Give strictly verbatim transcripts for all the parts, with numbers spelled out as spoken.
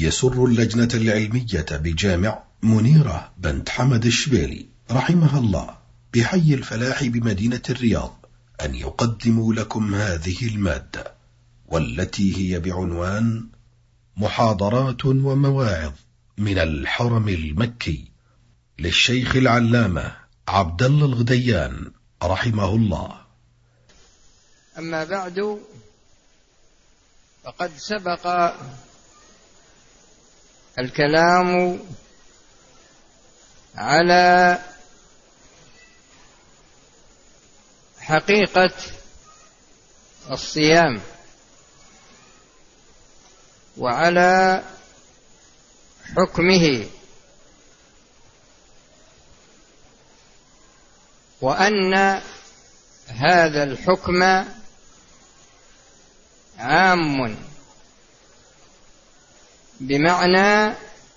يسر اللجنة العلمية بجامع منيرة بنت حمد الشبيلي رحمها الله بحي الفلاح بمدينة الرياض أن يقدموا لكم هذه المادة، والتي هي بعنوان محاضرات ومواعظ من الحرم المكي للشيخ العلامة عبد الله الغديان رحمه الله. أما بعد، فقد سبق الكلام على حقيقة الصيام وعلى حكمه، وأن هذا الحكم عام، بمعنى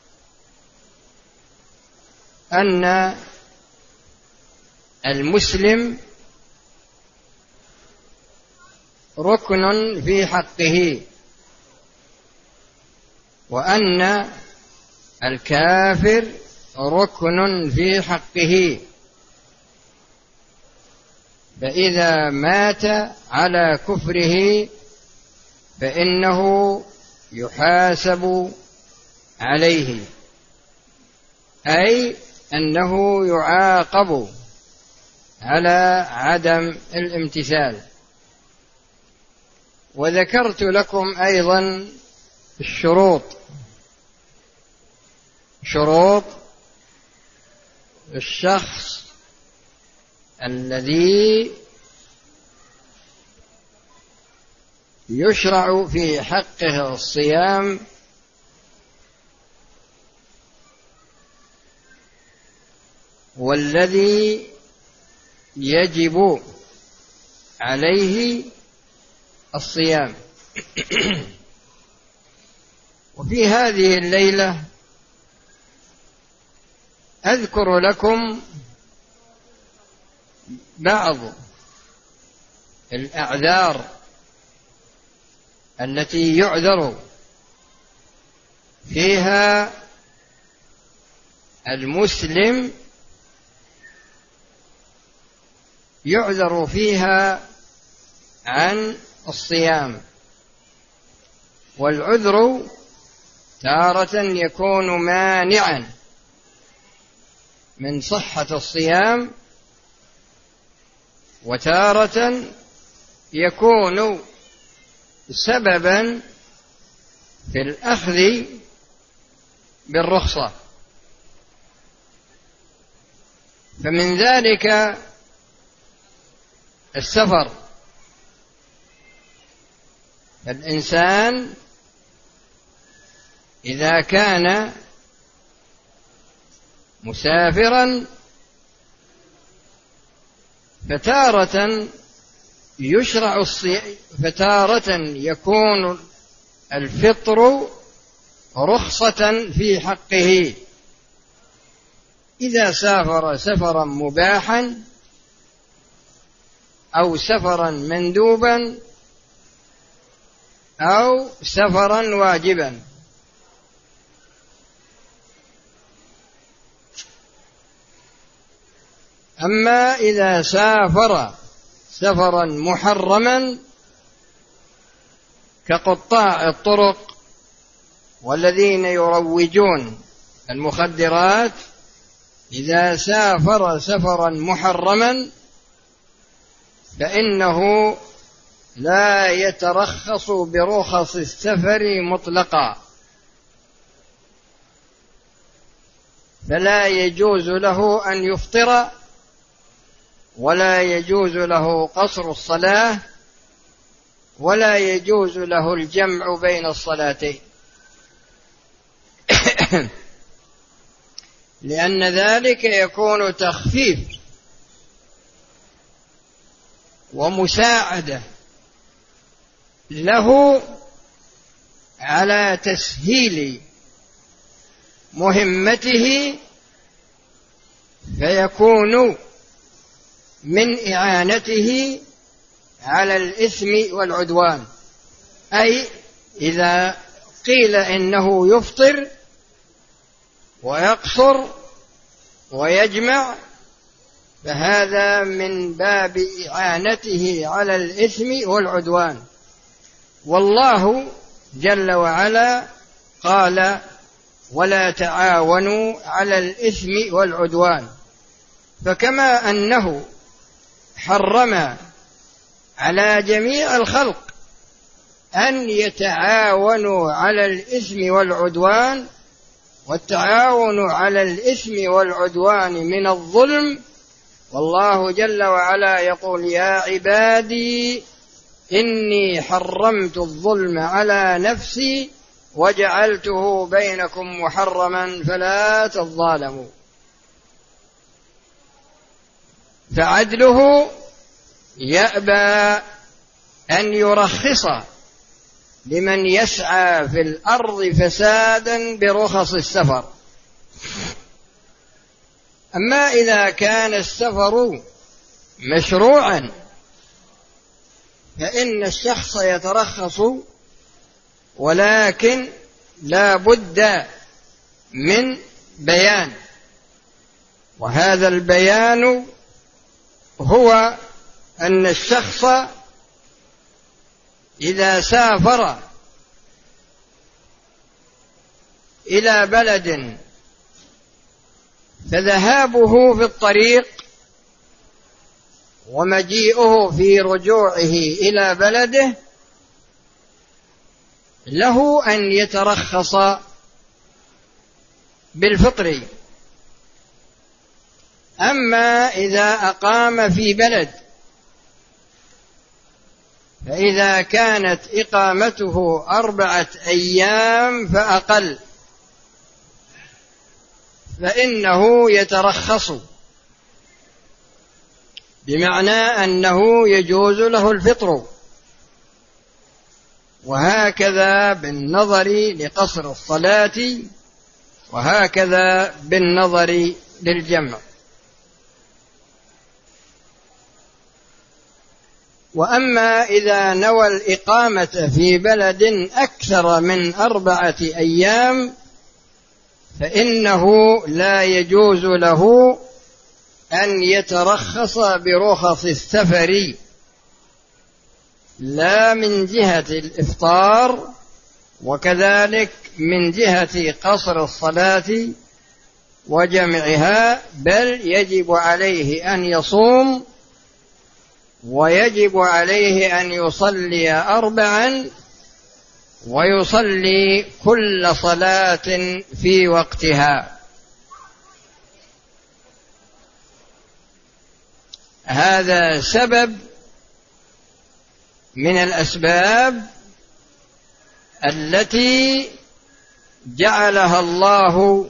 أن المسلم ركن في حقه، وأن الكافر ركن في حقه، فإذا مات على كفره فإنه يحاسب عليه، أي أنه يعاقب على عدم الامتثال. وذكرت لكم أيضا الشروط شروط الشخص الذي يشرع في حقه الصيام، والذي يجب عليه الصيام. وفي هذه الليلة أذكر لكم بعض الأعذار التي يعذر فيها المسلم يعذر فيها عن الصيام. والعذر تارة يكون مانعا من صحة الصيام، وتارة يكون سببا في الأخذ بالرخصة. فمن ذلك السفر، فالإنسان إذا كان مسافرا فتارة يشرع الصيام، فتارة يكون الفطر رخصة في حقه إذا سافر سفرا مباحا أو سفرا مندوبا أو سفرا واجبا. أما إذا سافر سفرا محرما كقطاع الطرق والذين يروجون المخدرات، إذا سافر سفرا محرما فإنه لا يترخص برخص السفر مطلقا، فلا يجوز له أن يفطر، ولا يجوز له قصر الصلاة، ولا يجوز له الجمع بين الصلاتين، لأن ذلك يكون تخفيف ومساعدة له على تسهيل مهمته، فيكون من إعانته على الإثم والعدوان. أي إذا قيل إنه يفطر ويقصر ويجمع، فهذا من باب إعانته على الإثم والعدوان. والله جل وعلا قال: ولا تعاونوا على الإثم والعدوان. فكما أنه حرم على جميع الخلق أن يتعاونوا على الإثم والعدوان، والتعاون على الإثم والعدوان من الظلم، والله جل وعلا يقول: يا عبادي إني حرمت الظلم على نفسي وجعلته بينكم محرما فلا تظالموا. فعدله يأبى أن يرخص لمن يسعى في الأرض فسادا برخص السفر. أما إذا كان السفر مشروعا فإن الشخص يترخص، ولكن لا بد من بيان، وهذا البيان هو أن الشخص إذا سافر إلى بلد فذهابه في الطريق ومجيئه في رجوعه إلى بلده له أن يترخص بالفطر. أما إذا أقام في بلد فإذا كانت إقامته أربعة أيام فأقل فإنه يترخص، بمعنى أنه يجوز له الفطر. وهكذا بالنظر لقصر الصلاة، وهكذا بالنظر للجمع. وأما إذا نوى الإقامة في بلد أكثر من أربعة أيام فإنه لا يجوز له أن يترخص برخص السفر، لا من جهة الإفطار وكذلك من جهة قصر الصلاة وجمعها، بل يجب عليه أن يصوم، ويجب عليه أن يصلي أربعا، ويصلي كل صلاة في وقتها. هذا سبب من الأسباب التي جعلها الله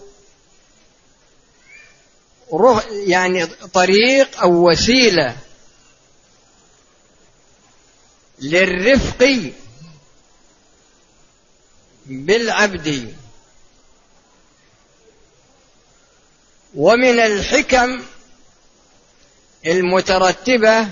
يعني طريق أو وسيلة للرفق بالعبد. ومن الحكم المترتبة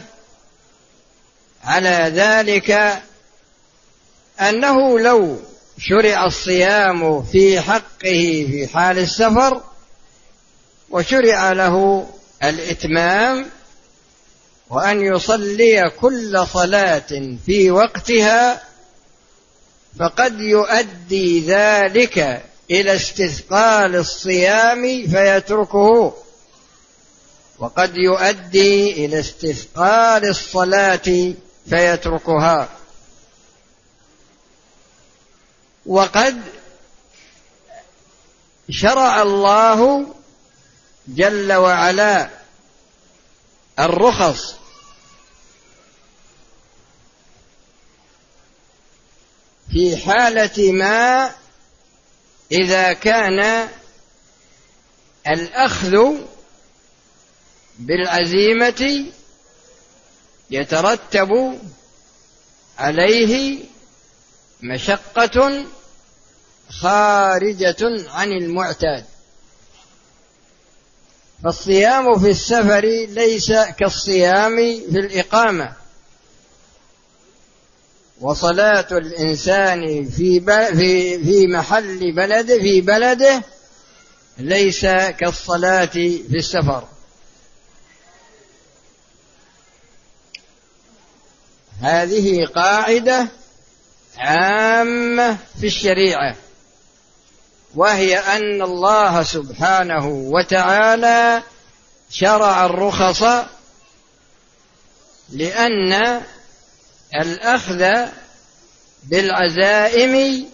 على ذلك أنه لو شرع الصيام في حقه في حال السفر وشرع له الإتمام وأن يصلي كل صلاة في وقتها، فقد يؤدي ذلك إلى استثقال الصيام فيتركه، وقد يؤدي إلى استثقال الصلاة فيتركها. وقد شرع الله جل وعلا الرخص في حالة ما إذا كان الأخذ بالعزيمة يترتب عليه مشقة خارجة عن المعتاد. فالصيام في السفر ليس كالصيام في الإقامة، وصلاة الإنسان في في في محل بلده في بلده ليس كالصلاة في السفر. هذه قاعدة عامة في الشريعة، وهي أن الله سبحانه وتعالى شرع الرخص لأن الأخذ بالعزائم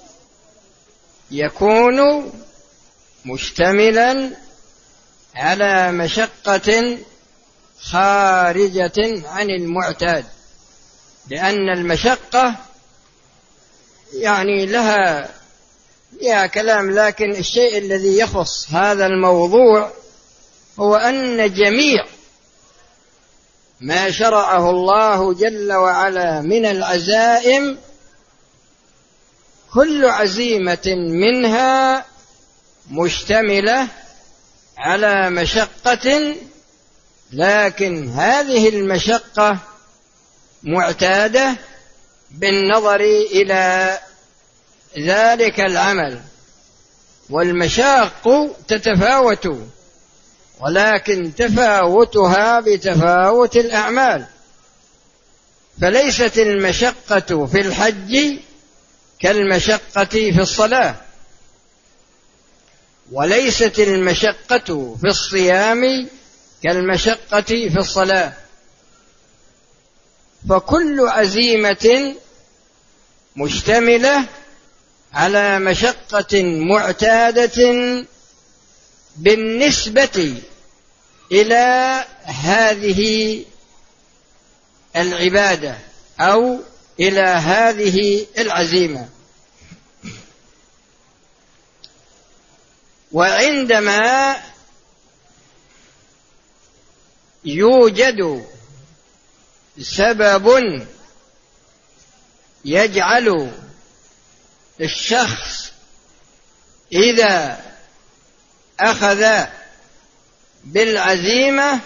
يكون مشتملا على مشقة خارجة عن المعتاد، لأن المشقة يعني لها يا كلام، لكن الشيء الذي يخص هذا الموضوع هو أن جميع ما شرعه الله جل وعلا من العزائم كل عزيمة منها مشتملة على مشقة، لكن هذه المشقة معتادة بالنظر إلى ذلك العمل، والمشاق تتفاوت، ولكن تفاوتها بتفاوت الأعمال. فليست المشقة في الحج كالمشقة في الصلاة، وليست المشقة في الصيام كالمشقة في الصلاة، فكل عزيمة مشتملة على مشقة معتادة بالنسبة إلى هذه العبادة أو إلى هذه العزيمة. وعندما يوجد سبب يجعل الشخص إذا أخذ بالعزيمة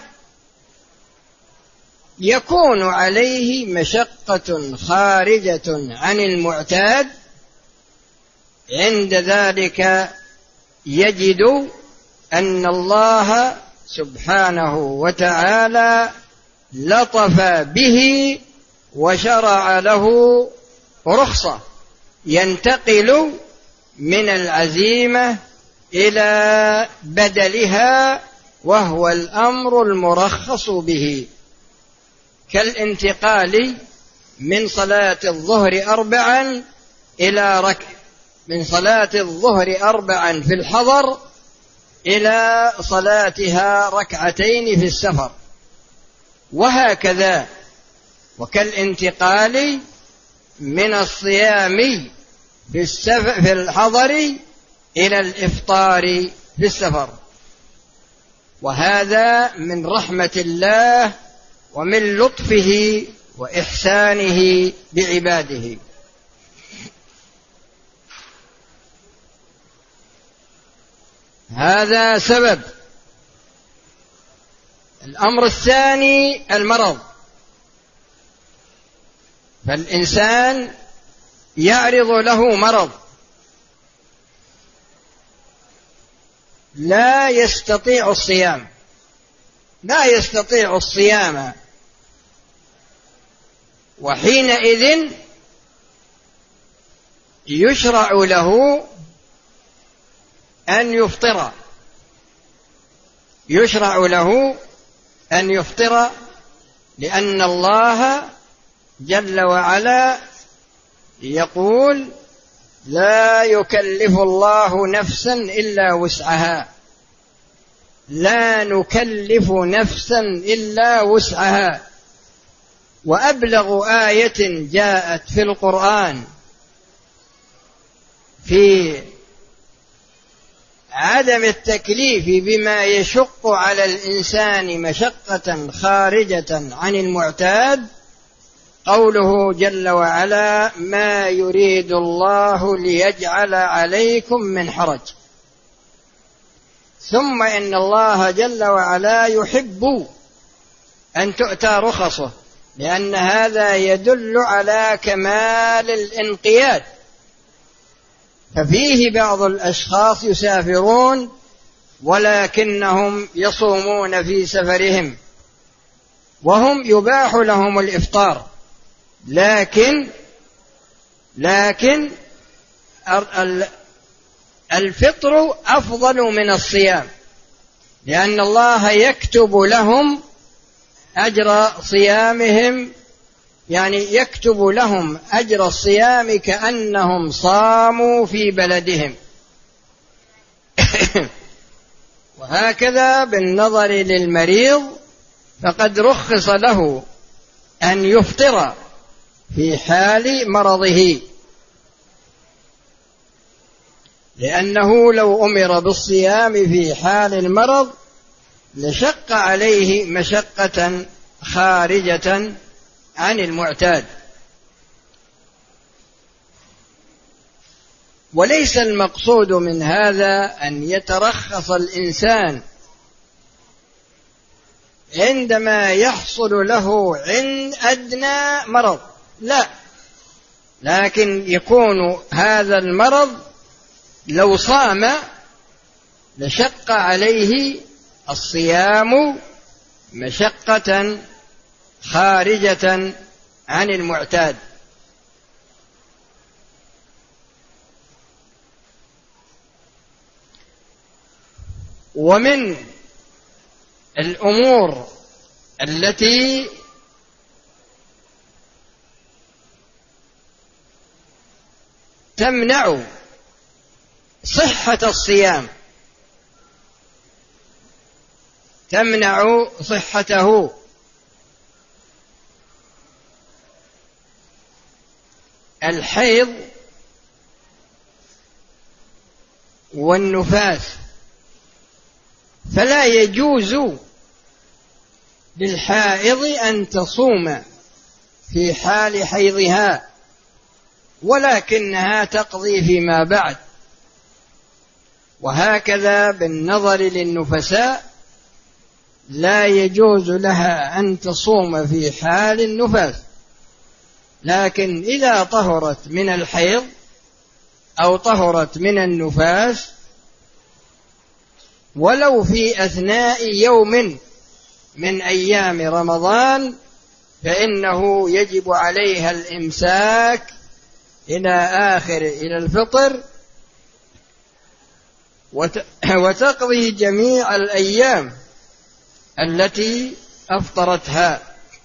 يكون عليه مشقة خارجة عن المعتاد، عند ذلك يجد أن الله سبحانه وتعالى لطف به وشرع له رخصة ينتقل من العزيمة إلى بدلها، وهو الأمر المرخص به، كالانتقال من صلاة الظهر أربعا إلى ركع من صلاة الظهر أربعا في الحضر إلى صلاتها ركعتين في السفر، وهكذا. وكالانتقال من الصيام في, في الحضر إلى الإفطار في السفر. وهذا من رحمة الله ومن لطفه وإحسانه بعباده. هذا سبب. الأمر الثاني المرض. فالإنسان يعرض له مرض لا يستطيع الصيام لا يستطيع الصيام وحينئذ يشرع له أن يفطر يشرع له أن يفطر لأن الله جل وعلا يقول: لا يكلف الله نفسا إلا وسعها لا نكلف نفسا إلا وسعها. وأبلغ آية جاءت في القرآن في عدم التكليف بما يشق على الإنسان مشقة خارجة عن المعتاد قوله جل وعلا: ما يريد الله ليجعل عليكم من حرج. ثم إن الله جل وعلا يحب أن تؤتى رخصه لأن هذا يدل على كمال الانقياد. ففيه بعض الأشخاص يسافرون ولكنهم يصومون في سفرهم وهم يباح لهم الإفطار، لكن لكن الفطر أفضل من الصيام، لأن الله يكتب لهم أجر صيامهم، يعني يكتب لهم أجر الصيام كأنهم صاموا في بلدهم. وهكذا بالنظر للمريض فقد رخص له أن يفطر في حال مرضه، لأنه لو أمر بالصيام في حال المرض لشق عليه مشقة خارجة عن المعتاد. وليس المقصود من هذا أن يترخص الإنسان عندما يحصل له عند أدنى مرض، لا، لكن يكون هذا المرض لو صام لشق عليه الصيام مشقة خارجة عن المعتاد. ومن الأمور التي تمنع صحة الصيام تمنع صحته الحيض والنفاس، فلا يجوز للحائض أن تصوم في حال حيضها، ولكنها تقضي فيما بعد. وهكذا بالنظر للنفساء لا يجوز لها أن تصوم في حال النفاس، لكن إذا طهرت من الحيض أو طهرت من النفاس ولو في أثناء يوم من أيام رمضان فإنه يجب عليها الإمساك إلى آخر إلى الفطر، وتقضي جميع الأيام التي أفطرتها،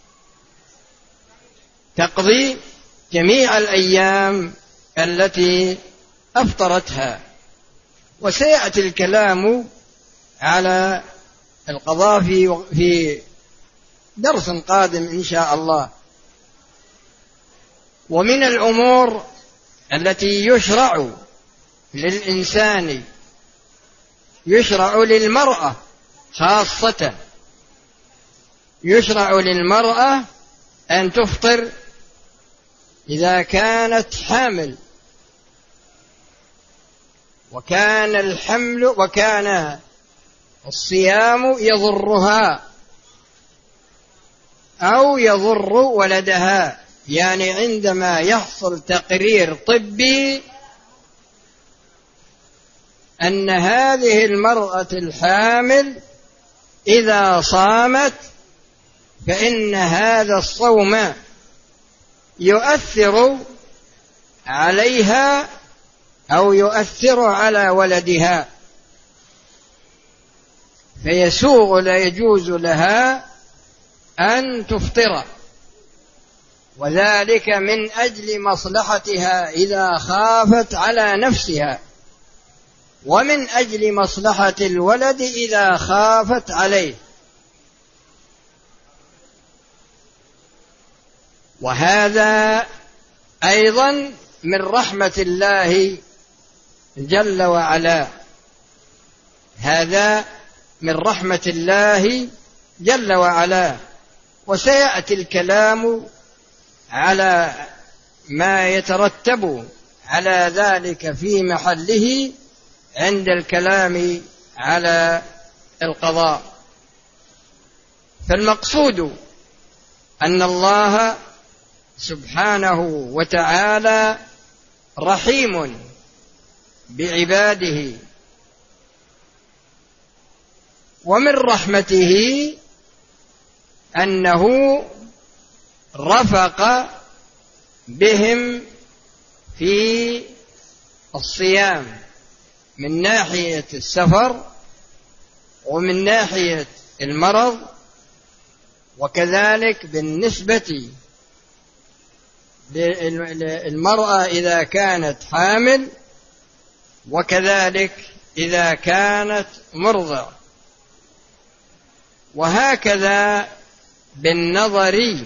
تقضي جميع الأيام التي أفطرتها. وسيأتي الكلام على القضاء في في درس قادم إن شاء الله. ومن الأمور التي يشرع للإنسان يشرع للمرأة خاصة، يشرع للمرأة أن تفطر إذا كانت حامل وكان الحمل وكان الصيام يضرها أو يضر ولدها، يعني عندما يحصل تقرير طبي أن هذه المرأة الحامل إذا صامت فإن هذا الصوم يؤثر عليها أو يؤثر على ولدها، فيسوغ لا يجوز لها أن تفطر، وذلك من أجل مصلحتها إذا خافت على نفسها، ومن أجل مصلحة الولد إذا خافت عليه. وهذا أيضا من رحمة الله جل وعلا، هذا من رحمة الله جل وعلا. وسيأتي الكلام على ما يترتب على ذلك في محله عند الكلام على القضاء. فالمقصود أن الله سبحانه وتعالى رحيم بعباده، ومن رحمته أنه رفق بهم في الصيام من ناحية السفر ومن ناحية المرض، وكذلك بالنسبة للمرأة إذا كانت حامل، وكذلك إذا كانت مرضع، وهكذا بالنظر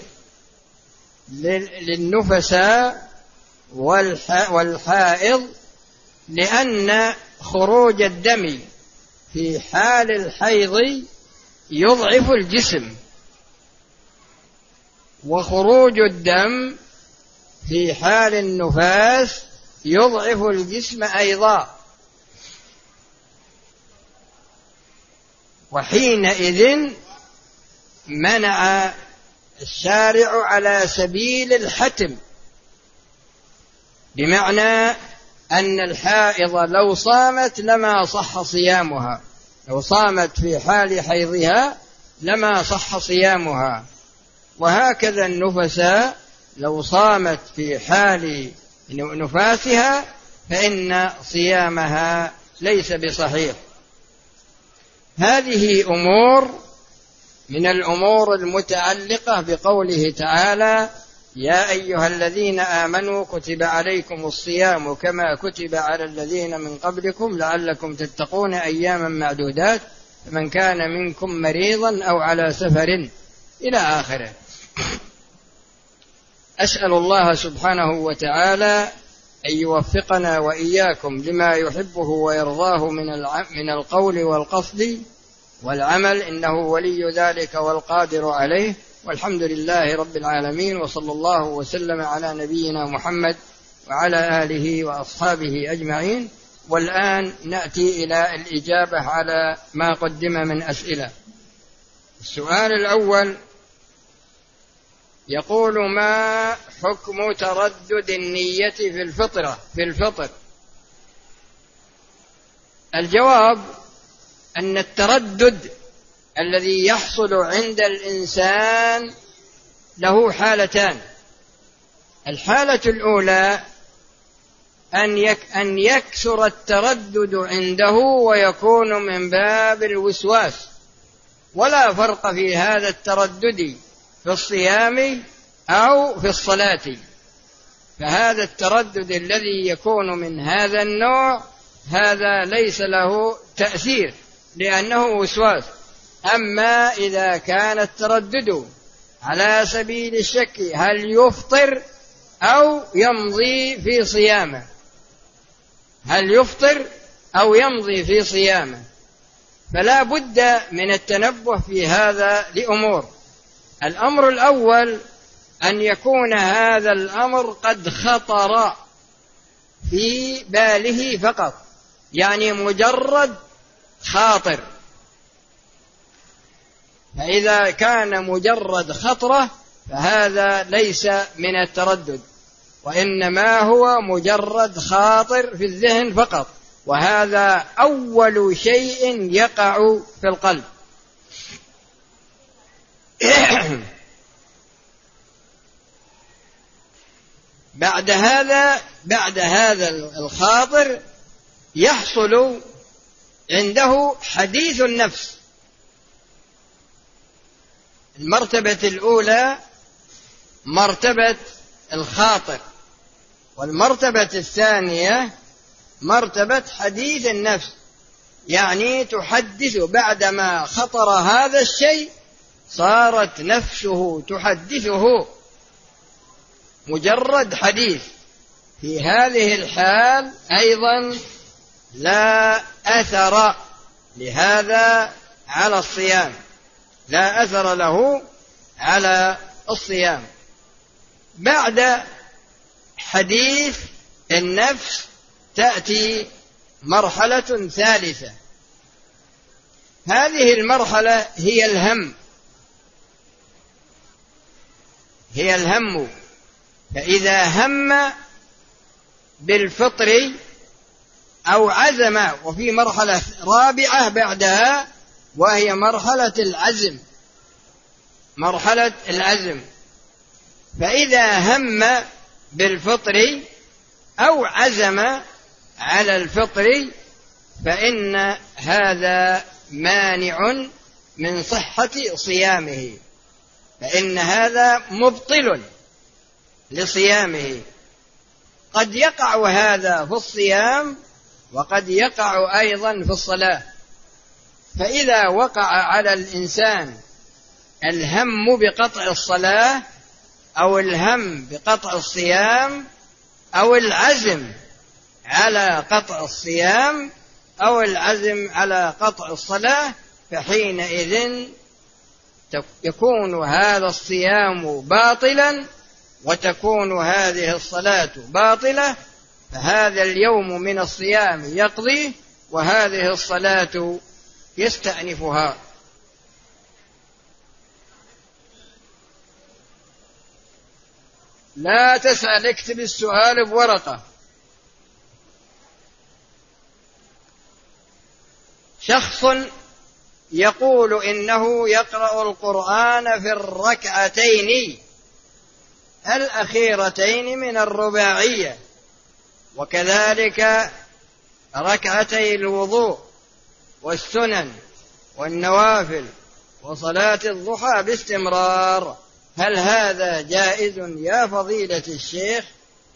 للنفساء والحائض، لأن خروج الدم في حال الحيض يضعف الجسم، وخروج الدم في حال النفاس يضعف الجسم أيضا. وحينئذ منع الشارع على سبيل الحتم، بمعنى أن الحائض لو صامت لما صح صيامها، لو صامت في حال حيضها لما صح صيامها، وهكذا النفساء لو صامت في حال نفاسها فإن صيامها ليس بصحيح. هذه أمور من الأمور المتعلقة بقوله تعالى: يا أيها الذين آمنوا كتب عليكم الصيام كما كتب على الذين من قبلكم لعلكم تتقون أياما معدودات فمن كان منكم مريضا أو على سفر إلى آخره. أسأل الله سبحانه وتعالى أن يوفقنا وإياكم لما يحبه ويرضاه من القول والقصد والعمل، إنه ولي ذلك والقادر عليه، والحمد لله رب العالمين، وصلى الله وسلم على نبينا محمد وعلى آله وأصحابه أجمعين. والآن نأتي إلى الإجابة على ما قدم من أسئلة. السؤال الأول يقول: ما حكم تردد النية في الفطرة في الفطر؟ الجواب أن التردد الذي يحصل عند الإنسان له حالتان. الحالة الأولى أن يك أن يكثر التردد عنده ويكون من باب الوسواس، ولا فرق في هذا التردد في الصيام أو في الصلاة. فهذا التردد الذي يكون من هذا النوع هذا ليس له تأثير لأنه وسواس. أما إذا كان التردد على سبيل الشك هل يفطر أو يمضي في صيامه، هل يفطر أو يمضي في صيامه، فلا بد من التنبه في هذا لأمور. الأمر الأول أن يكون هذا الأمر قد خطر في باله فقط، يعني مجرد خاطر. فإذا كان مجرد خطرة فهذا ليس من التردد، وإنما هو مجرد خاطر في الذهن فقط، وهذا أول شيء يقع في القلب. بعد هذا بعد هذا الخاطر يحصل عنده حديث النفس. المرتبة الأولى مرتبة الخاطر، والمرتبة الثانية مرتبة حديث النفس، يعني تحدث بعدما خطر هذا الشيء صارت نفسه تحدثه مجرد حديث. في هذه الحال أيضا لا أثر لهذا على الصيام، لا أثر له على الصيام. بعد حديث النفس تأتي مرحلة ثالثة. هذه المرحلة هي الهم. هي الهم. فإذا هم بالفطر أو عزم، وفي مرحلة رابعة بعدها وهي مرحلة العزم، مرحلة العزم. فإذا هم بالفطر أو عزم على الفطر فإن هذا مانع من صحة صيامه، فإن هذا مبطل لصيامه. قد يقع هذا في الصيام وقد يقع أيضا في الصلاة. فإذا وقع على الإنسان الهم بقطع الصلاة أو الهم بقطع الصيام أو العزم على قطع الصيام أو العزم على قطع الصلاة، فحينئذ يكون هذا الصيام باطلا وتكون هذه الصلاة باطلة، فهذا اليوم من الصيام يقضي وهذه الصلاة يستأنفها. لا تسأل، اكتب السؤال بورقة. شخص يقول إنه يقرأ القرآن في الركعتين الأخيرتين من الرباعية، وكذلك ركعتي الوضوء والسنن والنوافل وصلاة الضحى باستمرار، هل هذا جائز يا فضيلة الشيخ؟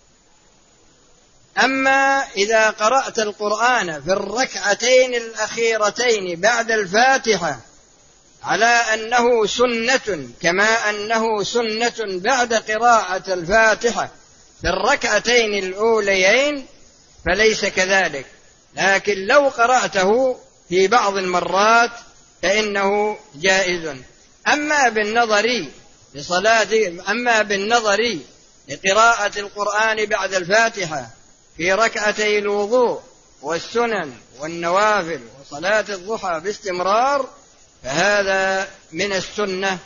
أما إذا قرأت القرآن في الركعتين الأخيرتين بعد الفاتحة على أنه سنة، كما أنه سنة بعد قراءة الفاتحة في الركعتين الأوليين، فليس كذلك. لكن لو قرأته في بعض المرات فإنه جائز. أما بالنظر لصلاة أما بالنظر لقراءة القرآن بعد الفاتحة في ركعتي الوضوء والسنن والنوافل وصلاة الضحى باستمرار فهذا من السنة.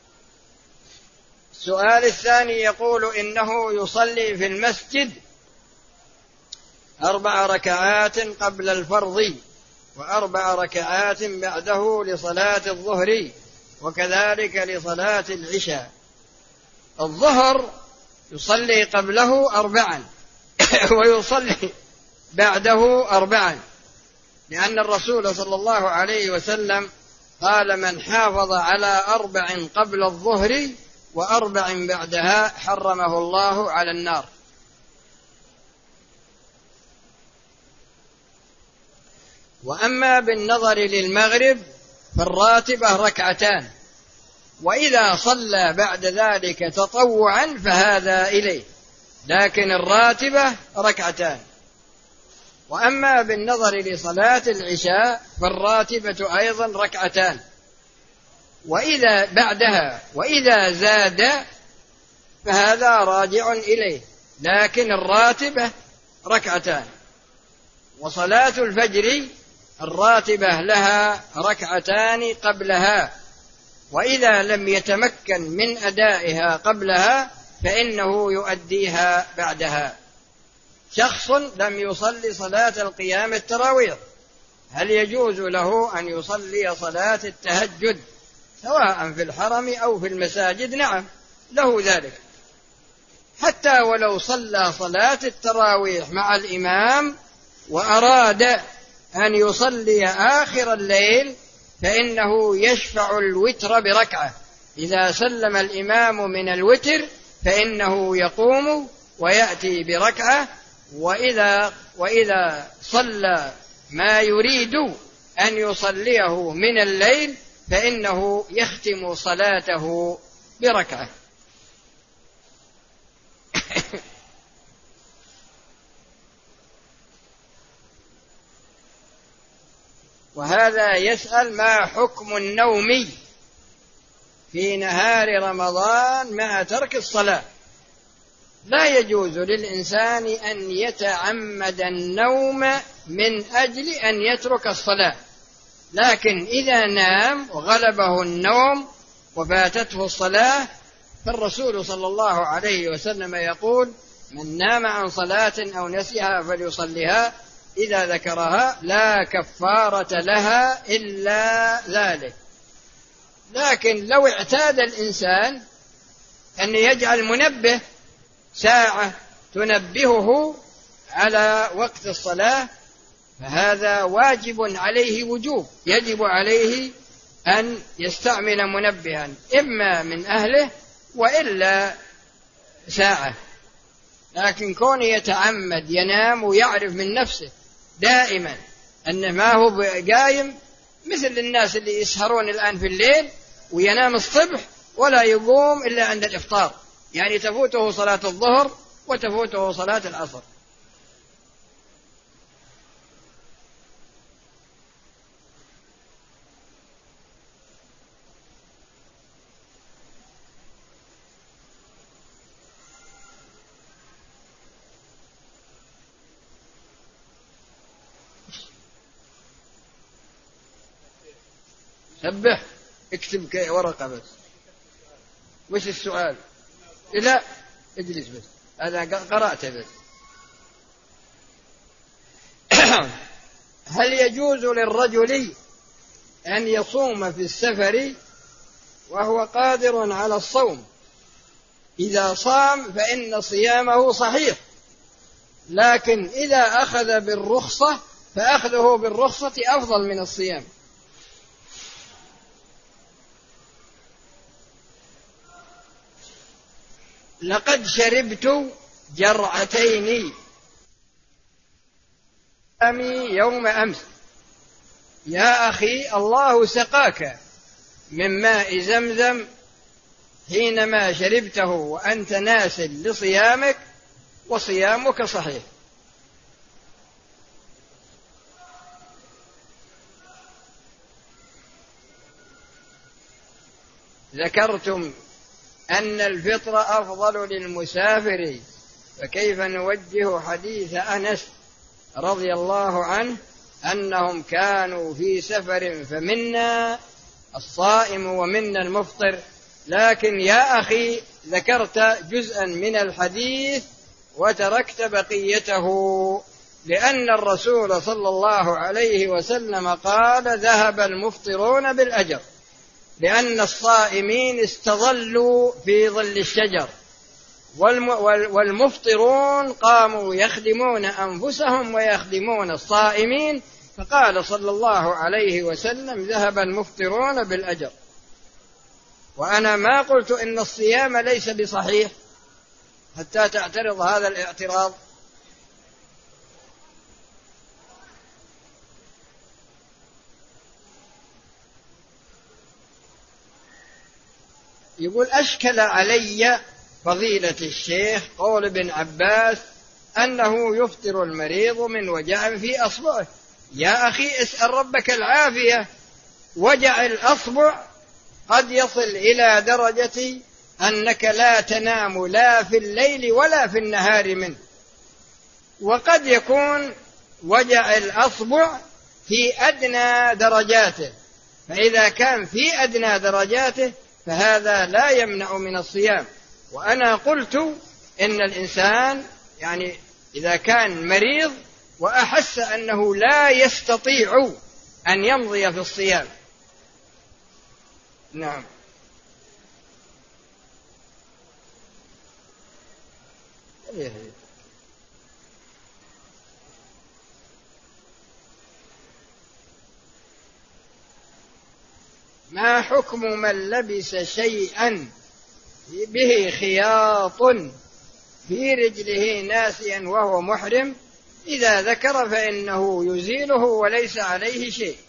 السؤال الثاني يقول إنه يصلي في المسجد أربع ركعات قبل الفرض وأربع ركعات بعده لصلاة الظهر وكذلك لصلاة العشاء. الظهر يصلي قبله أربعا ويصلي بعده أربعا، لأن الرسول صلى الله عليه وسلم قال: من حافظ على أربع قبل الظهر وأربع بعدها حرمه الله على النار. وأما بالنظر للمغرب فالراتبة ركعتان، وإذا صلى بعد ذلك تطوعا فهذا إليه، لكن الراتبة ركعتان. وأما بالنظر لصلاة العشاء فالراتبة أيضا ركعتان، وإذا بعدها وإذا زاد فهذا راجع إليه، لكن الراتبة ركعتان. وصلاة الفجر الراتبة لها ركعتان قبلها، وإذا لم يتمكن من أدائها قبلها فإنه يؤديها بعدها. شخص لم يصلي صلاة القيام التراويح، هل يجوز له أن يصلي صلاة التهجد سواء في الحرم أو في المساجد؟ نعم، له ذلك، حتى ولو صلى صلاة التراويح مع الإمام وأراد أن يصلي آخر الليل فإنه يشفع الوتر بركعة. إذا سلم الإمام من الوتر فإنه يقوم ويأتي بركعة، وإذا, وإذا صلى ما يريد أن يصليه من الليل فإنه يختم صلاته بركعة. وهذا يسأل: ما حكم النوم في نهار رمضان مع ترك الصلاة؟ لا يجوز للإنسان أن يتعمد النوم من أجل أن يترك الصلاة، لكن إذا نام وغلبه النوم وفاتته الصلاة فالرسول صلى الله عليه وسلم يقول: من نام عن صلاة أو نسيها فليصليها إذا ذكرها لا كفارة لها إلا ذلك. لكن لو اعتاد الإنسان أن يجعل منبه ساعة تنبهه على وقت الصلاة فهذا واجب عليه وجوب، يجب عليه أن يستعمل منبها إما من أهله وإلا ساعة. لكن كونه يتعمد ينام ويعرف من نفسه دائما أنه ما هو قايم، مثل الناس اللي يسهرون الآن في الليل وينام الصبح ولا يقوم إلا عند الإفطار، يعني تفوته صلاة الظهر وتفوته صلاة العصر. سبح، اكتب ورقة بس. وش السؤال؟ لا اجلس بس، أنا قرأته بس. هل يجوز للرجل أن يصوم في السفر وهو قادر على الصوم؟ إذا صام فإن صيامه صحيح، لكن إذا أخذ بالرخصة فأخذه بالرخصة أفضل من الصيام. لقد شربت جرعتين يوم أمس. يا أخي الله سقاك من ماء زمزم حينما شربته وأنت ناسل لصيامك وصيامك صحيح. ذكرتم أن الفطر أفضل للمسافر، فكيف نوجه حديث أنس رضي الله عنه أنهم كانوا في سفر فمنا الصائم ومنا المفطر؟ لكن يا أخي ذكرت جزءا من الحديث وتركت بقيته، لأن الرسول صلى الله عليه وسلم قال: ذهب المفطرون بالأجر، لأن الصائمين استظلوا في ظل الشجر والمفطرون قاموا يخدمون أنفسهم ويخدمون الصائمين، فقال صلى الله عليه وسلم: ذهب المفطرون بالأجر. وأنا ما قلت إن الصيام ليس بصحيح حتى تعترض هذا الاعتراض. يقول: أشكل علي فضيلة الشيخ قول ابن عباس أنه يفطر المريض من وجع في أصبعه. يا أخي اسأل ربك العافية. وجع الأصبع قد يصل إلى درجة أنك لا تنام لا في الليل ولا في النهار منه، وقد يكون وجع الأصبع في أدنى درجاته، فإذا كان في أدنى درجاته فهذا لا يمنع من الصيام. وأنا قلت إن الإنسان يعني إذا كان مريض وأحس أنه لا يستطيع أن يمضي في الصيام. نعم. ما حكم من لبس شيئا به خياط في رجله ناسيا وهو محرم؟ إذا ذكر فإنه يزيله وليس عليه شيء.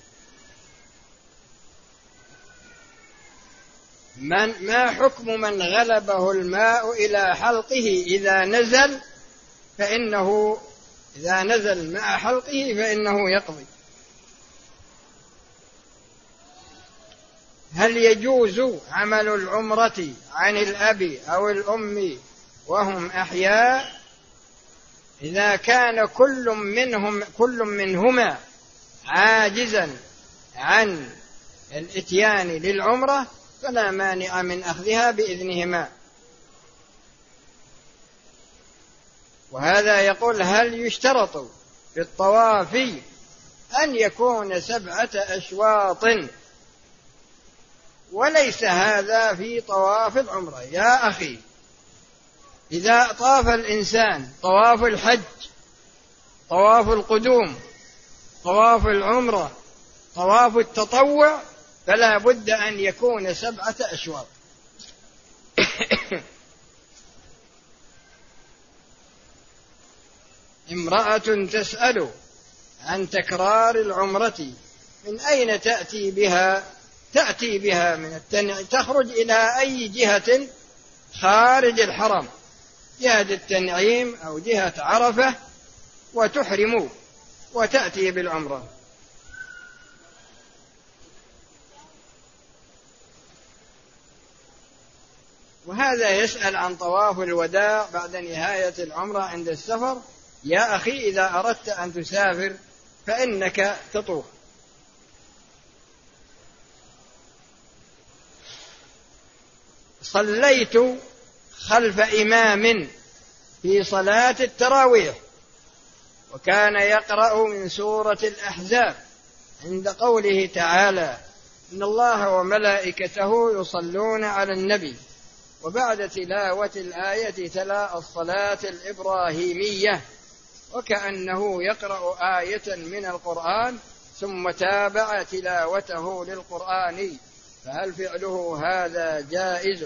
من ما حكم من غلبه الماء إلى حلقه إذا نزل فإنه إذا نزل مع حلقه فإنه يقضي؟ هل يجوز عمل العمرة عن الأب أو الأم وهم أحياء إذا كان كل منهم كل منهما عاجزا عن الإتيان للعمرة فلا مانع من أخذها بإذنهما؟ وهذا يقول هل يشترط في الطواف أن يكون سبعة أشواط؟ وليس هذا في طواف العمرة يا أخي. إذا طاف الإنسان طواف الحج، طواف القدوم، طواف العمرة، طواف التطوع، فلا بد أن يكون سبعة أشواط. امرأة تسأل عن تكرار العمرة من أين تأتي بها؟ تأتي بها من التنعيم، تخرج إلى أي جهة خارج الحرم، جهة التنعيم أو جهة عرفة، وتحرم وتأتي بالعمرة. وهذا يسأل عن طواف الوداع بعد نهاية العمرة عند السفر. يا أخي إذا أردت أن تسافر فإنك تطوف. صليت خلف إمام في صلاة التراويح وكان يقرأ من سورة الأحزاب عند قوله تعالى إن الله وملائكته يصلون على النبي، وبعد تلاوة الآية تلا الصلاة الإبراهيمية وكأنه يقرأ آية من القرآن ثم تابع تلاوته للقرآن، فهل فعله هذا جائز؟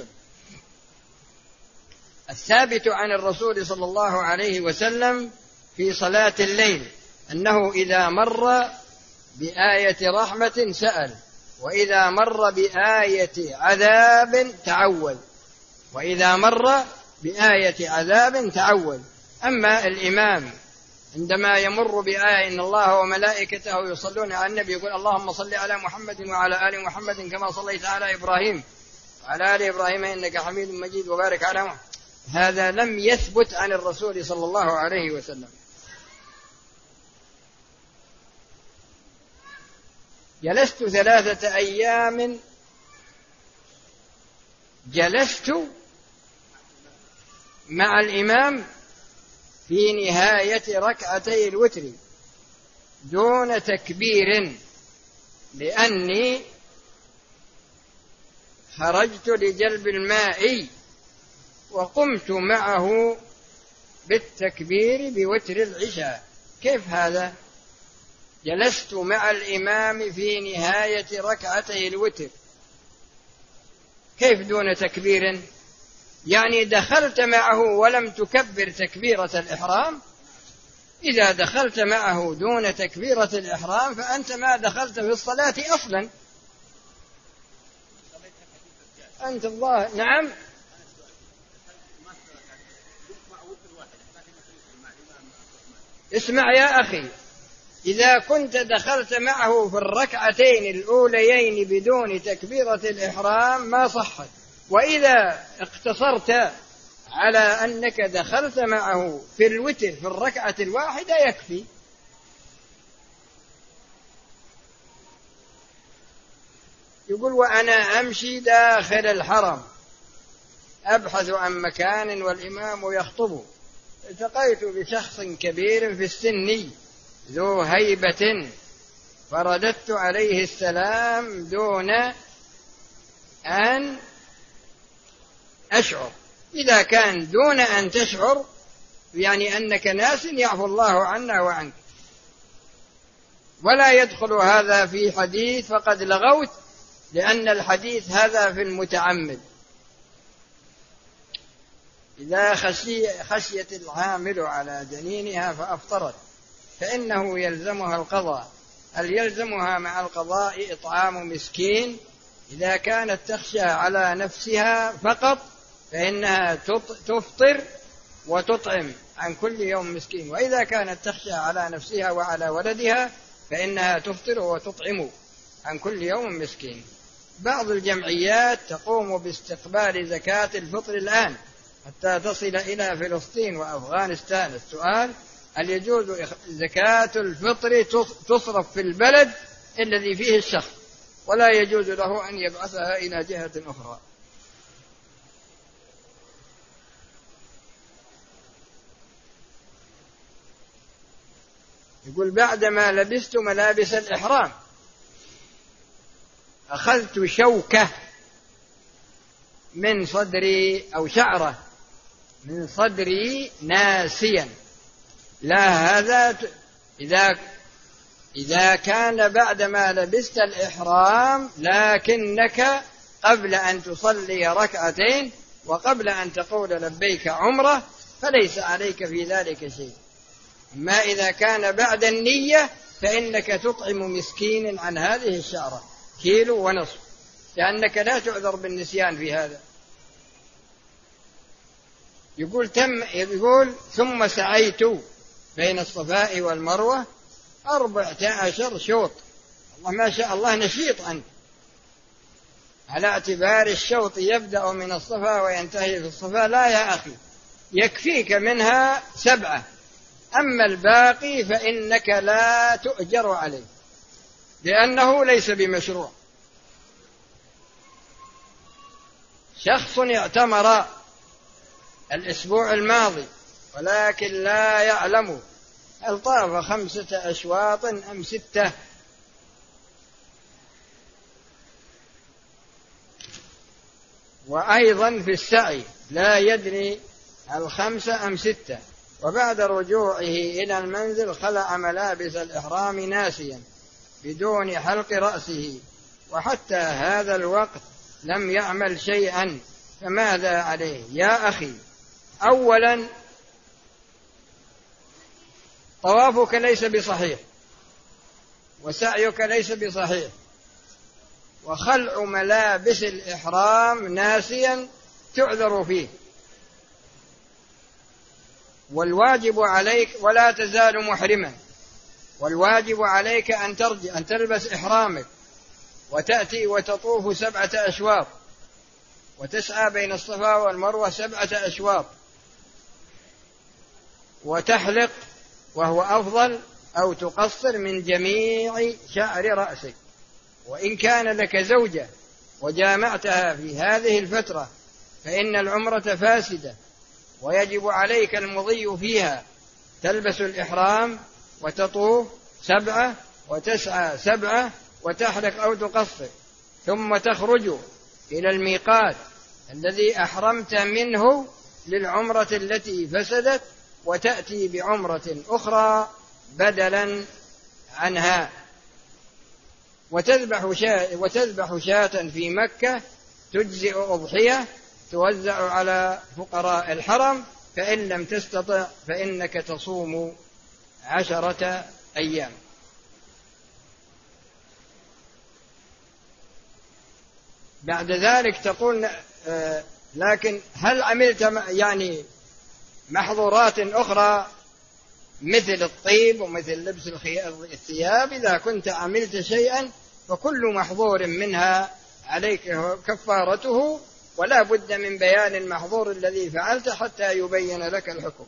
الثابت عن الرسول صلى الله عليه وسلم في صلاة الليل أنه إذا مر بآية رحمة سأل، وإذا مر بآية عذاب تعوذ، وإذا مر بآية عذاب تعوذ. أما الإمام عندما يمر بآية إن الله وملائكته يصلون على النبي يقول اللهم صل على محمد وعلى آل محمد كما صليت على إبراهيم وعلى آل إبراهيم إنك حميد مجيد وبارك على محمد، هذا لم يثبت عن الرسول صلى الله عليه وسلم. جلست ثلاثة أيام جلست مع الإمام في نهاية ركعتي الوتر دون تكبير، لأني خرجت لجلب الماء وقمت معه بالتكبير بوتر العشاء. كيف هذا؟ جلست مع الإمام في نهاية ركعتي الوتر، كيف دون تكبير؟ يعني دخلت معه ولم تكبر تكبيرة الإحرام؟ إذا دخلت معه دون تكبيرة الإحرام فأنت ما دخلت في الصلاة أصلا. أنت الله. نعم. اسمع يا أخي، إذا كنت دخلت معه في الركعتين الأوليين بدون تكبيرة الإحرام ما صحت، وإذا اقتصرت على أنك دخلت معه في الوتر في الركعة الواحدة يكفي. يقول وأنا أمشي داخل الحرم أبحث عن مكان والإمام يخطب، التقيت بشخص كبير في السن ذو هيبة فرددت عليه السلام دون أن أشعر. إذا كان دون أن تشعر يعني أنك ناس يعفو الله عنا وعنك، ولا يدخل هذا في حديث فقد لغوت، لأن الحديث هذا في المتعمد. إذا خشي خشيت الحامل على جنينها فأفطرت فإنه يلزمها القضاء. هل يلزمها مع القضاء إطعام مسكين؟ إذا كانت تخشى على نفسها فقط فإنها تفطر وتطعم عن كل يوم مسكين، وإذا كانت تخشى على نفسها وعلى ولدها فإنها تفطر وتطعم عن كل يوم مسكين. بعض الجمعيات تقوم باستقبال زكاة الفطر الآن حتى تصل إلى فلسطين وأفغانستان. السؤال: هل يجوز زكاة الفطر تصرف في البلد الذي فيه الشخص ولا يجوز له أن يبعثها إلى جهة أخرى؟ يقول بعدما لبست ملابس الإحرام أخذت شوكة من صدري أو شعرة من صدري ناسيا. لا، هذا إذا إذا كان بعدما لبست الإحرام لكنك قبل أن تصلي ركعتين وقبل أن تقول لبيك عمرة فليس عليك في ذلك شيء. ما إذا كان بعد النية فإنك تطعم مسكين عن هذه الشعرة كيلو ونصف، لأنك لا تعذر بالنسيان في هذا. يقول تم يقول ثم سعيت بين الصفاء والمروة أربعة عشر شوط. الله ما شاء الله نشيط أنت، على اعتبار الشوط يبدأ من الصفا وينتهي في الصفا. لا يا أخي، يكفيك منها سبعة، أما الباقي فإنك لا تؤجر عليه لأنه ليس بمشروع. شخص اعتمر الأسبوع الماضي ولكن لا يعلم هل طاف خمسة أشواط أم ستة، وأيضا في السعي لا يدري هل خمسة أم ستة، وبعد رجوعه إلى المنزل خلع ملابس الإحرام ناسيا بدون حلق رأسه، وحتى هذا الوقت لم يعمل شيئا، فماذا عليه؟ يا أخي، أولا طوافك ليس بصحيح وسعيك ليس بصحيح، وخلع ملابس الإحرام ناسيا تعذر فيه، والواجب عليك ولا تزال محرما، والواجب عليك أن ترجع أن تلبس إحرامك وتأتي وتطوف سبعة أشواط وتسعى بين الصفا والمروة سبعة أشواط وتحلق وهو أفضل، أو تقصر من جميع شعر رأسك. وإن كان لك زوجة وجامعتها في هذه الفترة فإن العمرة فاسدة، ويجب عليك المضي فيها تلبس الإحرام وتطوف سبعة وتسعى سبعة وتحلق أو تقصر، ثم تخرج إلى الميقات الذي أحرمت منه للعمرة التي فسدت، وتأتي بعمرة أخرى بدلا عنها، وتذبح شاة, وتذبح شاة في مكة تجزئ أضحية توزع على فقراء الحرم، فإن لم تستطع فإنك تصوم عشرة أيام. بعد ذلك تقول لكن هل عملت يعني محظورات أخرى مثل الطيب ومثل لبس الثياب؟ إذا كنت عملت شيئا فكل محظور منها عليك كفارته، ولا بد من بيان المحظور الذي فعلت حتى يبين لك الحكم.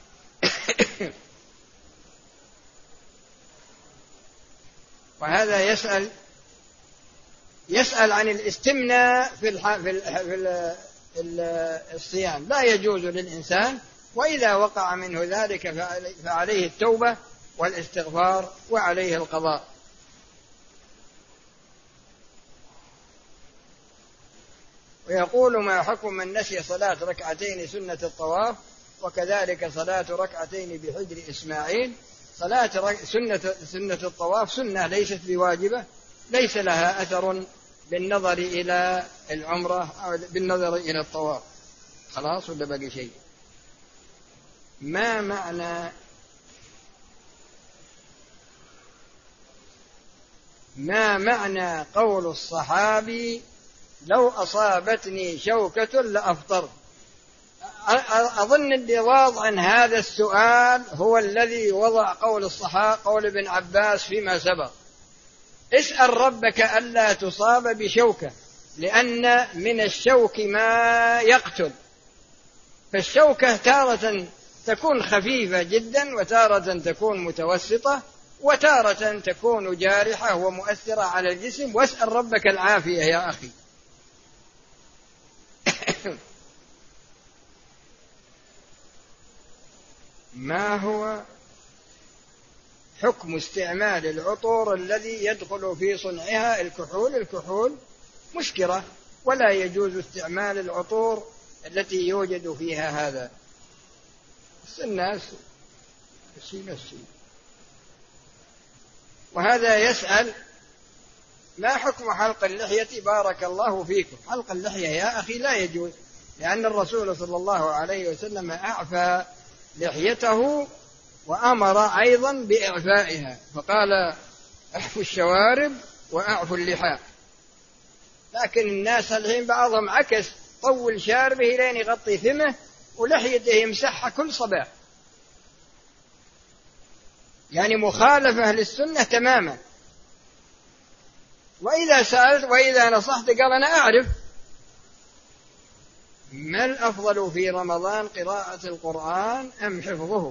وهذا يسأل يسأل عن الاستمناء في الح... في, ال... في ال... الصيام. لا يجوز للإنسان، وإذا وقع منه ذلك فعليه التوبة والاستغفار وعليه القضاء. ويقول ما حكم من نسي صلاة ركعتين سنة الطواف وكذلك صلاة ركعتين بحجر إسماعيل؟ صلاة رك... سنة... سنة الطواف سنة ليست بواجبة، ليس لها أثر بالنظر إلى العمرة أو بالنظر إلى الطواف. خلاص ولا باقي شيء؟ ما معنى ما معنى قول الصحابي لو أصابتني شوكة لأفطرت؟ أظن اللي واضع عن هذا السؤال هو الذي وضع قول الصحابة قول ابن عباس فيما سبق. اسأل ربك ألا تصاب بشوكة، لأن من الشوك ما يقتل، فالشوكة تارة تكون خفيفة جدا وتارة تكون متوسطة وتارة تكون جارحة ومؤثرة على الجسم، واسأل ربك العافية يا أخي. ما هو حكم استعمال العطور الذي يدخل في صنعها الكحول. الكحول مسكرة، ولا يجوز استعمال العطور التي يوجد فيها هذا. بس الناس مشي مشي. وهذا يسأل: ما حكم حلق اللحية؟ بارك الله فيكم. حلق اللحية يا أخي لا يجوز، لأن الرسول صلى الله عليه وسلم أعفى لحيته وأمر أيضا بإعفائها، فقال: أعفوا الشوارب وأعفوا اللحى. لكن الناس الحين بعضهم عكس، طول شاربه لين يغطي فمه ولحيته يمسحها كل صباح، يعني مخالفة للسنة تماما. وإذا سألت وإذا نصحت قال: أنا أعرف. ما الأفضل في رمضان، قراءة القرآن أم حفظه؟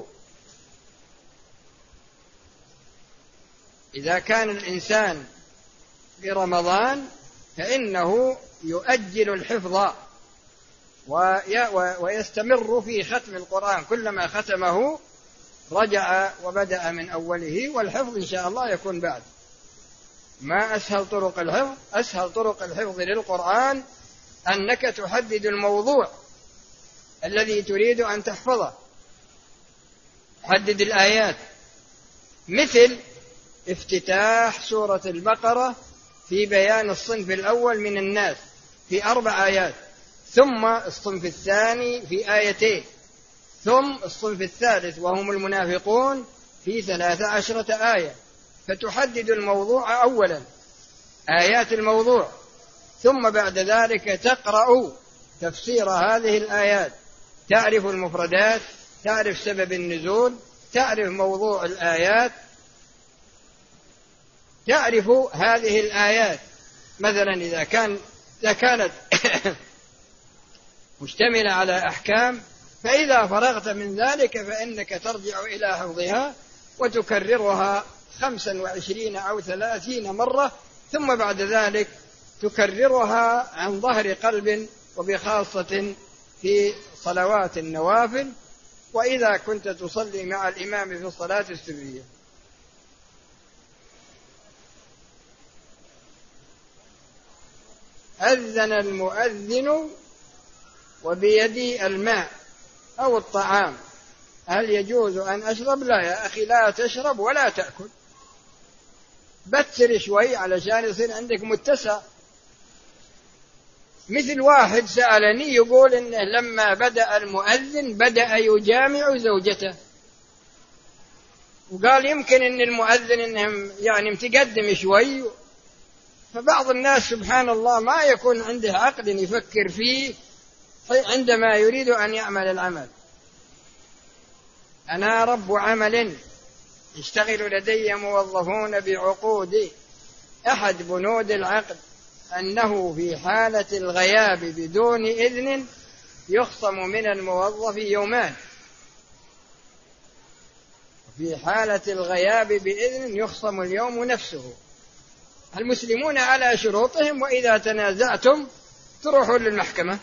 إذا كان الإنسان برمضان فإنه يؤجل الحفظ ويستمر في ختم القرآن، كلما ختمه رجع وبدأ من أوله، والحفظ إن شاء الله يكون بعد. ما أسهل طرق الحفظ؟ أسهل طرق الحفظ للقرآن أنك تحدد الموضوع الذي تريد أن تحفظه، حدد الآيات، مثل افتتاح سورة البقرة في بيان الصنف الأول من الناس في أربع آيات، ثم الصنف الثاني في آيتين، ثم الصنف الثالث وهم المنافقون في ثلاث عشرة آية. فتحدد الموضوع أولا، آيات الموضوع، ثم بعد ذلك تقرأ تفسير هذه الآيات، تعرف المفردات، تعرف سبب النزول، تعرف موضوع الآيات، تعرف هذه الآيات. مثلا إذا كان إذا كانت مشتملة على أحكام، فإذا فرغت من ذلك فإنك ترجع إلى حفظها وتكررها خمسا وعشرين أو ثلاثين مرة، ثم بعد ذلك تكررها عن ظهر قلب، وبخاصة في صلوات النوافل، وإذا كنت تصلي مع الإمام في الصلاة السرية. أذن المؤذن وبيدي الماء أو الطعام، هل يجوز أن أشرب؟ لا يا أخي، لا تشرب ولا تأكل، بتر شوي علشان يصير عندك متسع. مثل واحد سألني يقول إنه لما بدأ المؤذن بدأ يجامع زوجته، وقال يمكن إن المؤذن إنهم يعني متقدم شوي، فبعض الناس سبحان الله ما يكون عنده عقل يفكر فيه عندما يريد أن يعمل العمل. أنا رب عمل يشتغل لدي موظفون بعقودي، أحد بنود العقد أنه في حالة الغياب بدون إذن يخصم من الموظف يومان، في حالة الغياب بإذن يخصم اليوم نفسه. المسلمون على شروطهم، وإذا تنازعتم تروحوا للمحكمة.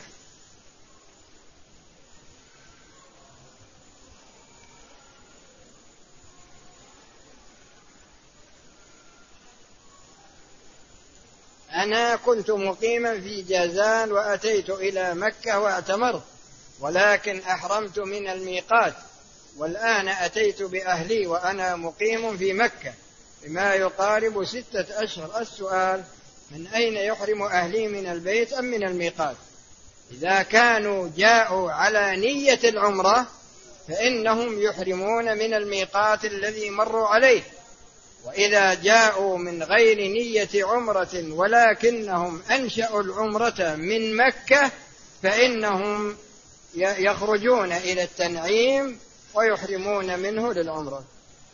أنا كنت مقيما في جازان وأتيت إلى مكة واعتمرت، ولكن أحرمت من الميقات، والآن أتيت بأهلي وأنا مقيم في مكة بما يقارب ستة أشهر. السؤال: من أين يحرم أهلي، من البيت أم من الميقات؟ إذا كانوا جاءوا على نية العمرة فإنهم يحرمون من الميقات الذي مروا عليه، وإذا جاءوا من غير نية عمرة ولكنهم أنشأوا العمرة من مكة فإنهم يخرجون إلى التنعيم ويحرمون منه للعمرة.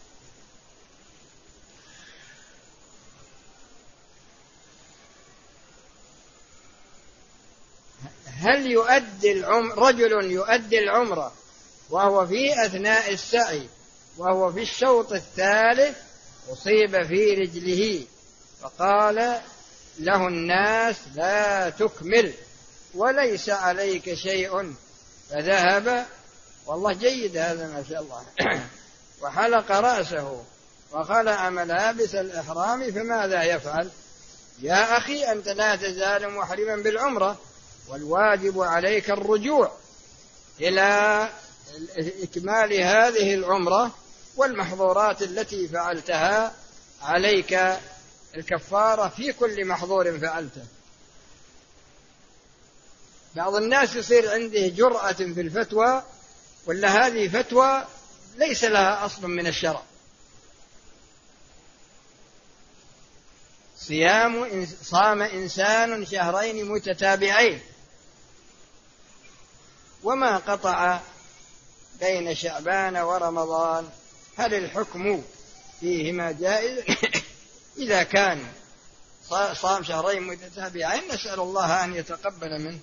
هل يؤدي العمر رجل يؤدي العمرة وهو في أثناء السعي وهو في الشوط الثالث أصيب في رجله، فقال له الناس: لا تكمل وليس عليك شيء، فذهب، والله جيد هذا ما شاء الله، وحلق رأسه وخلع ملابس الإحرام فماذا يفعل؟ يا أخي أنت لا تزال محرما بالعمرة، والواجب عليك الرجوع إلى إكمال هذه العمرة، والمحظورات التي فعلتها عليك الكفارة في كل محظور فعلته. بعض الناس يصير عنده جرأة في الفتوى، ولا هذه فتوى ليس لها أصل من الشرع. صيام صام إنسان شهرين متتابعين وما قطع بين شعبان ورمضان، هل الحكم فيهما جائز؟ إذا كان صام شهرين متتابعين نسأل الله أن يتقبل منه.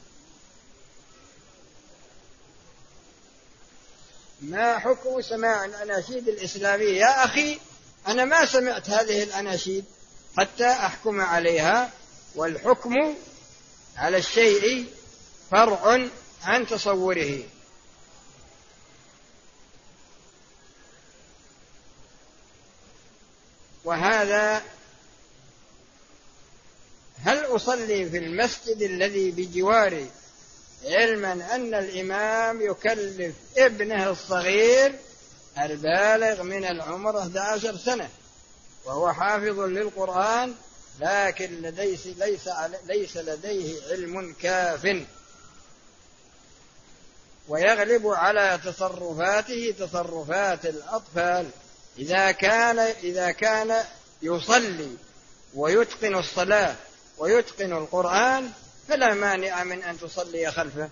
ما حكم سماع الأناشيد الإسلامية؟ يا أخي أنا ما سمعت هذه الأناشيد حتى أحكم عليها، والحكم على الشيء فرع عن تصوره. وهذا هل أصلي في المسجد الذي بجواري علما أن الإمام يكلف ابنه الصغير البالغ من العمر أحد عشر سنة وهو حافظ للقرآن، لكن ليس, ليس, ليس لديه علم كاف، ويغلب على تصرفاته تصرفات الأطفال؟ إذا كان, إذا كان يصلي ويتقن الصلاة ويتقن القرآن فلا مانع من أن تصلي خلفه.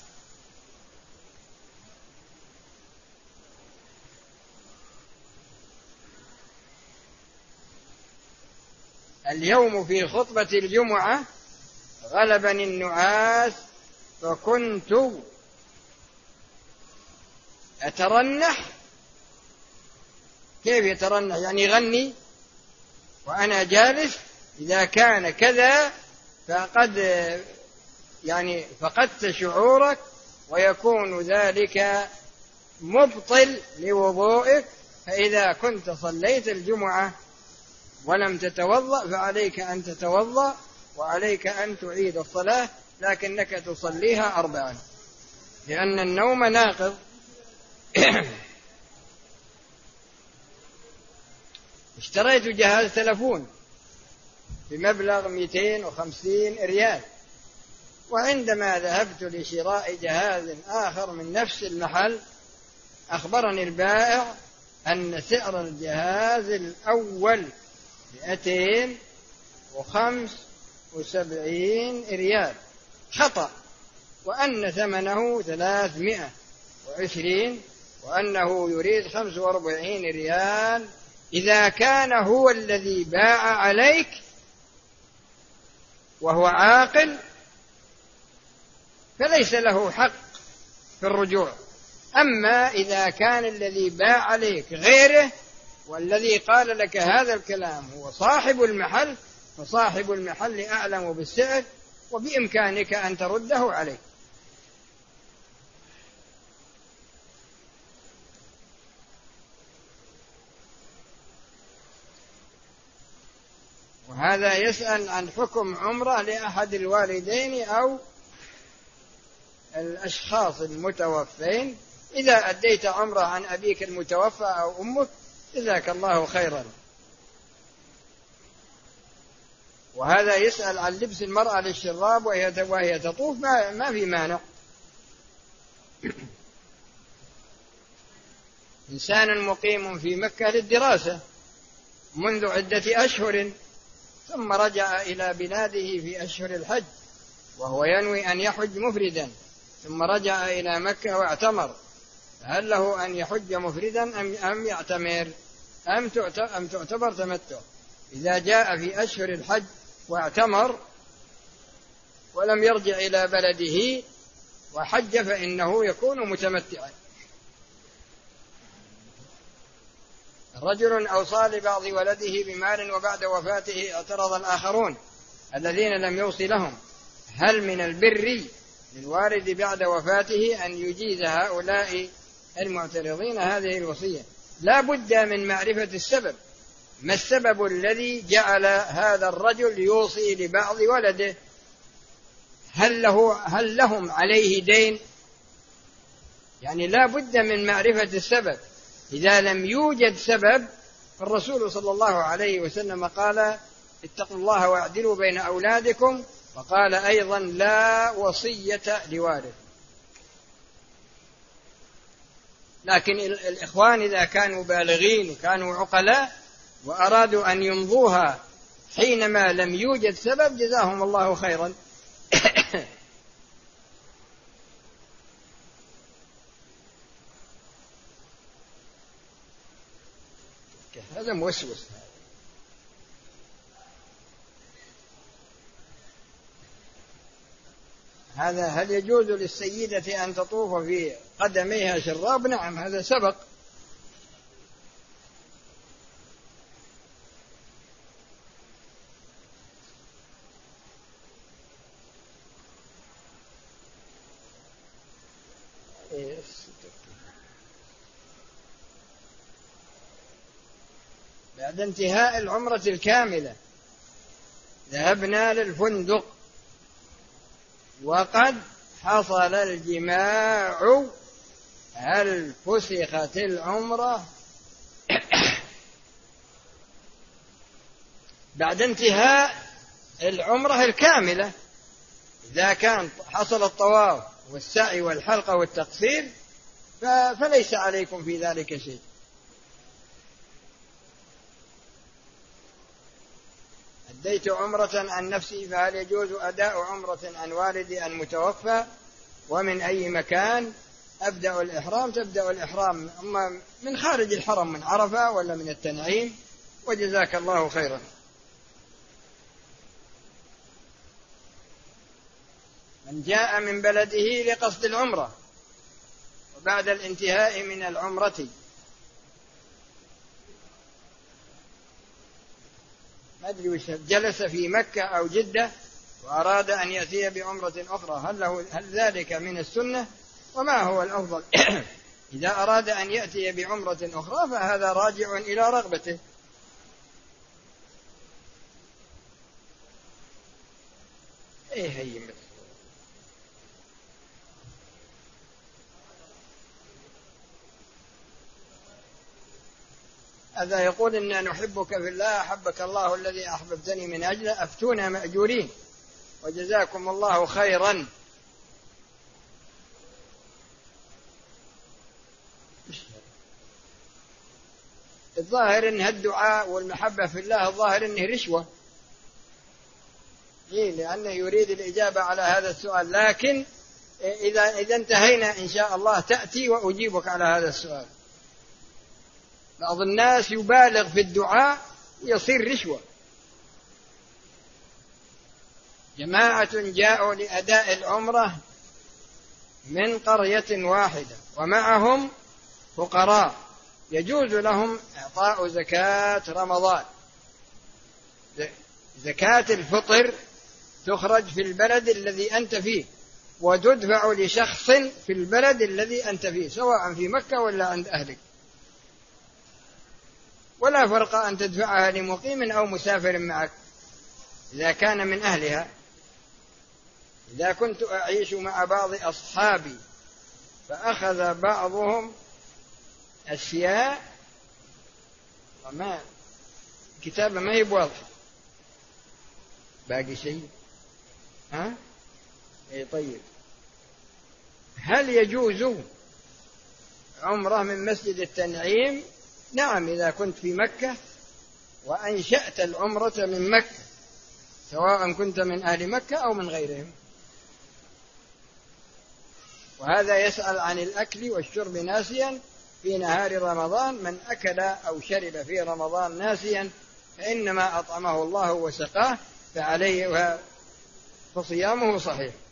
اليوم في خطبة الجمعة غلبني النعاس فكنت أترنح. كيف يترنح؟ يعني يغني وأنا جالس. إذا كان كذا فقد يعني فقدت شعورك، ويكون ذلك مبطل لوضوئك. فإذا كنت صليت الجمعة ولم تتوضأ فعليك أن تتوضأ، وعليك أن تعيد الصلاة، لكنك تصليها أربعا، لأن النوم ناقض. اشتريت جهاز تلفون بمبلغ مئتين وخمسين ريال، وعندما ذهبت لشراء جهاز آخر من نفس المحل أخبرني البائع أن سعر الجهاز الأول مئتين وخمس وسبعين ريال خطأ، وأن ثمنه ثلاثمائة وعشرين، وأنه يريد خمس وأربعين ريال. إذا كان هو الذي باع عليك وهو عاقل فليس له حق في الرجوع. أما إذا كان الذي باع عليك غيره، والذي قال لك هذا الكلام هو صاحب المحل، فصاحب المحل أعلم بالسعر، وبإمكانك أن ترده عليه. وهذا يسأل عن حكم عمرة لأحد الوالدين أو الأشخاص المتوفين. إذا أديت عمرة عن أبيك المتوفى أو أمك جزاك الله خيرا. وهذا يسأل عن لبس المرأة للشراب وهي تطوف، ما في مانع. إنسان مقيم في مكة للدراسة منذ عدة أشهر، ثم رجع إلى بلاده في أشهر الحج وهو ينوي أن يحج مفردا، ثم رجع إلى مكة واعتمر، هل له أن يحج مفردا أم يعتمر أم تعتبر تمتع؟ إذا جاء في أشهر الحج واعتمر ولم يرجع إلى بلده وحج فإنه يكون متمتعا. رجل أوصى لبعض ولده بمال وبعد وفاته اعترض الآخرون الذين لم يوصي لهم، هل من البر للوالد بعد وفاته أن يجيز هؤلاء المعترضين هذه الوصية؟ لا بد من معرفة السبب. ما السبب الذي جعل هذا الرجل يوصي لبعض ولده؟ هل له هل لهم عليه دين؟ يعني لا بد من معرفة السبب. إذا لم يوجد سبب، الرسول صلى الله عليه وسلم قال: اتقوا الله واعدلوا بين أولادكم، وقال أيضا: لا وصية لوارث. لكن الإخوان إذا كانوا بالغين وكانوا عقلاء وأرادوا أن يمضوها حينما لم يوجد سبب، جزاهم الله خيرا. هذا موسوس. هذا هل يجوز للسيدة أن تطوف في قدميها شراب؟ نعم، هذا سبق. بعد انتهاء العمرة الكاملة ذهبنا للفندق وقد حصل الجماع، هل فسخت العمرة؟ بعد انتهاء العمرة الكاملة إذا كان حصل الطواف والسعي والحلقة والتقصير فليس عليكم في ذلك شيء. أديت عمرة عن نفسي، فهل يجوز أداء عمرة عن والدي المتوفى؟ ومن أي مكان أبدأ الإحرام؟ تبدأ الإحرام أما من خارج الحرم، من عرفة ولا من التنعيم، وجزاك الله خيرا. من جاء من بلده لقصد العمرة وبعد الانتهاء من العمرة ما أدري وش، جلس في مكة أو جدة وأراد أن يأتي بعمرة أخرى، هل له هل ذلك من السنة؟ وما هو الأفضل؟ إذا أراد أن يأتي بعمرة أخرى فهذا راجع إلى رغبته. إيه هي مثل هذا يقول: إنا نحبك في الله، أحبك الله الذي أحببتني من أجله، أفتونا مأجورين وجزاكم الله خيرا. الظاهر إن الدعاء والمحبة في الله الظاهر إنه رشوة، إيه، لأنه يريد الإجابة على هذا السؤال، لكن إذا إذا انتهينا إن شاء الله تأتي وأجيبك على هذا السؤال. بعض الناس يبالغ في الدعاء ويصير رشوة. جماعة جاءوا لأداء العمرة من قرية واحدة ومعهم فقراء، يجوز لهم إعطاء زكاة رمضان. زكاة الفطر تخرج في البلد الذي أنت فيه وتدفع لشخص في البلد الذي أنت فيه، سواء في مكة ولا عند أهلك، ولا فرق أن تدفعها لمقيم أو مسافر معك إذا كان من أهلها. إذا كنت أعيش مع بعض أصحابي فأخذ بعضهم أشياء، وما كتابة ما هي بواضحة، باقي شيء؟ ها؟ إيه طيب. هل يجوز عمرة من مسجد التنعيم؟ نعم، إذا كنت في مكة وأنشأت العمرة من مكة، سواء كنت من أهل مكة أو من غيرهم. وهذا يسأل عن الأكل والشرب ناسيا في نهار رمضان: من أكل أو شرب في رمضان ناسيا فإنما أطعمه الله وسقاه فعليه فصيامه صحيح.